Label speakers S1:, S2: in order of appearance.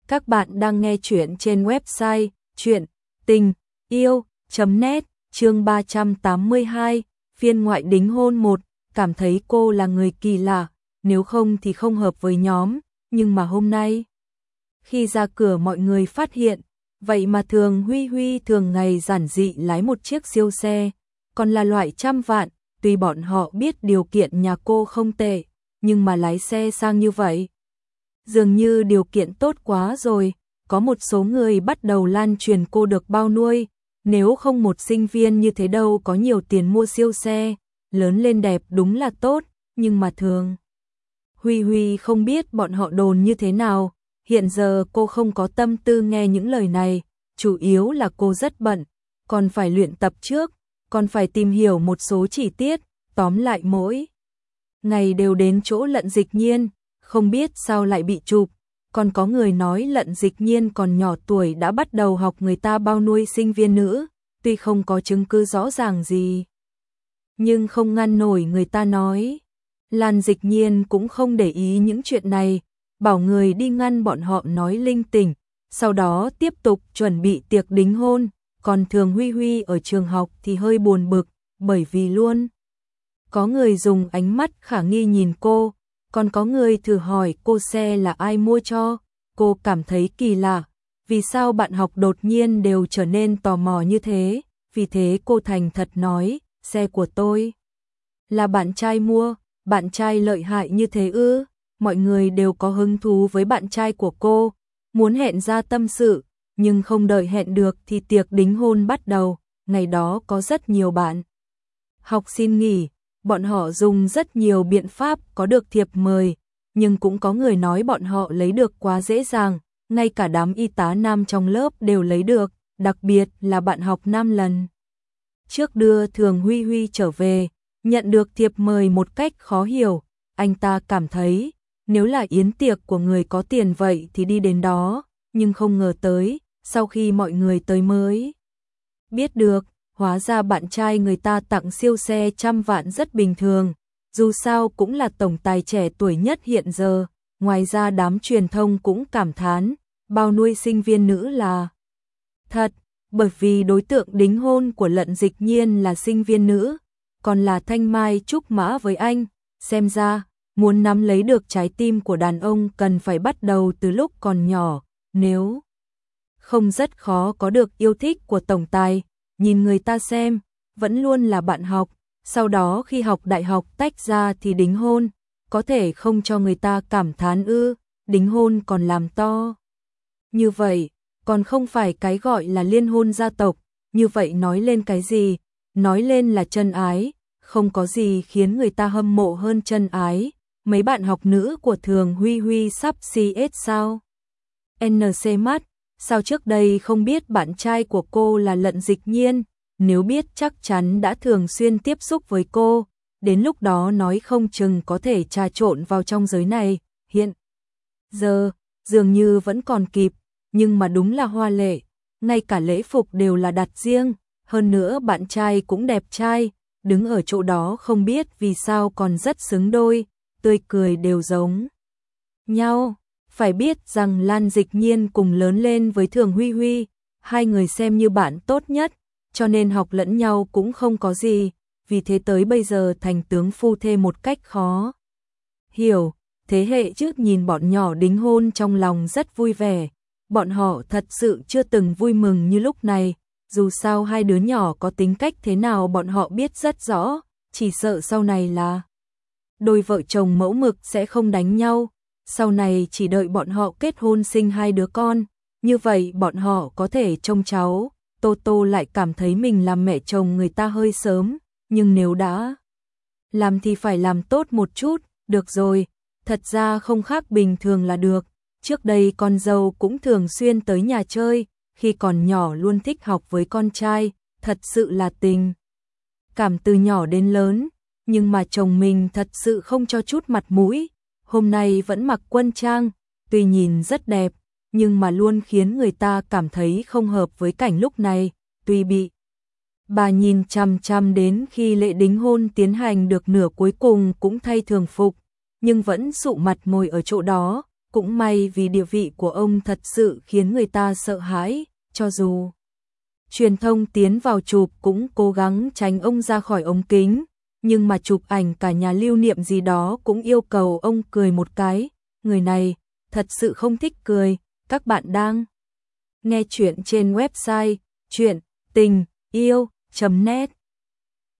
S1: Các bạn đang nghe chuyện trên website chuyện tình yêu.net, chương 382, phiên ngoại đính hôn 1, cảm thấy cô là người kỳ lạ, nếu không thì không hợp với nhóm, nhưng mà hôm nay, khi ra cửa mọi người phát hiện, vậy mà Thường Huy Huy thường ngày giản dị lái một chiếc siêu xe, còn là loại trăm vạn, tuy bọn họ biết điều kiện nhà cô không tệ, nhưng mà lái xe sang như vậy. Dường như điều kiện tốt quá rồi, có một số người bắt đầu lan truyền cô được bao nuôi, nếu không một sinh viên như thế đâu có nhiều tiền mua siêu xe, lớn lên đẹp đúng là tốt, nhưng mà Thường Huy Huy không biết bọn họ đồn như thế nào, hiện giờ cô không có tâm tư nghe những lời này, chủ yếu là cô rất bận, còn phải luyện tập trước, còn phải tìm hiểu một số chi tiết, tóm lại mỗi ngày đều đến chỗ Lận Dịch Nhiên, không biết sao lại bị chụp, còn có người nói Lận Dịch Nhiên còn nhỏ tuổi đã bắt đầu học người ta bao nuôi sinh viên nữ, tuy không có chứng cứ rõ ràng gì, nhưng không ngăn nổi người ta nói. Lan Dịch Nhiên cũng không để ý những chuyện này, bảo người đi ngăn bọn họ nói linh tinh, sau đó tiếp tục chuẩn bị tiệc đính hôn, còn Thường Huy Huy ở trường học thì hơi buồn bực, bởi vì luôn có người dùng ánh mắt khả nghi nhìn cô, còn có người thử hỏi cô xe là ai mua cho, cô cảm thấy kỳ lạ, vì sao bạn học đột nhiên đều trở nên tò mò như thế, vì thế cô thành thật nói, xe của tôi là bạn trai mua, bạn trai lợi hại như thế ư, mọi người đều có hứng thú với bạn trai của cô, muốn hẹn ra tâm sự, nhưng không đợi hẹn được thì tiệc đính hôn bắt đầu, ngày đó có rất nhiều bạn học xin nghỉ. Bọn họ dùng rất nhiều biện pháp có được thiệp mời, nhưng cũng có người nói bọn họ lấy được quá dễ dàng, ngay cả đám y tá nam trong lớp đều lấy được, đặc biệt là bạn học nam lần trước đưa Thường Huy Huy trở về, nhận được thiệp mời một cách khó hiểu, anh ta cảm thấy, nếu là yến tiệc của người có tiền vậy thì đi đến đó, nhưng không ngờ tới, sau khi mọi người tới mới biết được. Hóa ra bạn trai người ta tặng siêu xe trăm vạn rất bình thường, dù sao cũng là tổng tài trẻ tuổi nhất hiện giờ, ngoài ra đám truyền thông cũng cảm thán, bao nuôi sinh viên nữ là thật, bởi vì đối tượng đính hôn của Lận Dịch Nhiên là sinh viên nữ, còn là thanh mai trúc mã với anh, xem ra, muốn nắm lấy được trái tim của đàn ông cần phải bắt đầu từ lúc còn nhỏ, nếu không rất khó có được yêu thích của tổng tài. Nhìn người ta xem, vẫn luôn là bạn học, sau đó khi học đại học tách ra thì đính hôn, có thể không cho người ta cảm thán ư, đính hôn còn làm to. Như vậy, còn không phải cái gọi là liên hôn gia tộc, như vậy nói lên cái gì, nói lên là chân ái, không có gì khiến người ta hâm mộ hơn chân ái, mấy bạn học nữ của Thường Huy Huy sắp CS sao? NC mắt. Sao trước đây không biết bạn trai của cô là Lận Dịch Nhiên, nếu biết chắc chắn đã thường xuyên tiếp xúc với cô, đến lúc đó nói không chừng có thể trà trộn vào trong giới này, hiện giờ, dường như vẫn còn kịp, nhưng mà đúng là hoa lệ, ngay cả lễ phục đều là đặt riêng, hơn nữa bạn trai cũng đẹp trai, đứng ở chỗ đó không biết vì sao còn rất xứng đôi, tươi cười đều giống nhau. Phải biết rằng Lan Dịch Nhiên cùng lớn lên với Thường Huy Huy, hai người xem như bạn tốt nhất, cho nên học lẫn nhau cũng không có gì, vì thế tới bây giờ thành tướng phu thê một cách khó hiểu. Thế hệ trước nhìn bọn nhỏ đính hôn trong lòng rất vui vẻ, bọn họ thật sự chưa từng vui mừng như lúc này, dù sao hai đứa nhỏ có tính cách thế nào bọn họ biết rất rõ, chỉ sợ sau này là đôi vợ chồng mẫu mực sẽ không đánh nhau. Sau này chỉ đợi bọn họ kết hôn sinh hai đứa con, như vậy bọn họ có thể trông cháu. Tô Tô lại cảm thấy mình làm mẹ chồng người ta hơi sớm, nhưng nếu đã làm thì phải làm tốt một chút, được rồi, thật ra không khác bình thường là được. Trước đây con dâu cũng thường xuyên tới nhà chơi, khi còn nhỏ luôn thích học với con trai, thật sự là tình cảm từ nhỏ đến lớn, nhưng mà chồng mình thật sự không cho chút mặt mũi. Hôm nay vẫn mặc quân trang, tuy nhìn rất đẹp, nhưng mà luôn khiến người ta cảm thấy không hợp với cảnh lúc này, tuy bị bà nhìn chằm chằm đến khi lễ đính hôn tiến hành được nửa cuối cùng cũng thay thường phục, nhưng vẫn sụ mặt ngồi ở chỗ đó, cũng may vì địa vị của ông thật sự khiến người ta sợ hãi, cho dù truyền thông tiến vào chụp cũng cố gắng tránh ông ra khỏi ống kính, nhưng mà chụp ảnh cả nhà lưu niệm gì đó cũng yêu cầu ông cười một cái, người này thật sự không thích cười. Các bạn đang nghe chuyện trên website chuyện tình yêu.net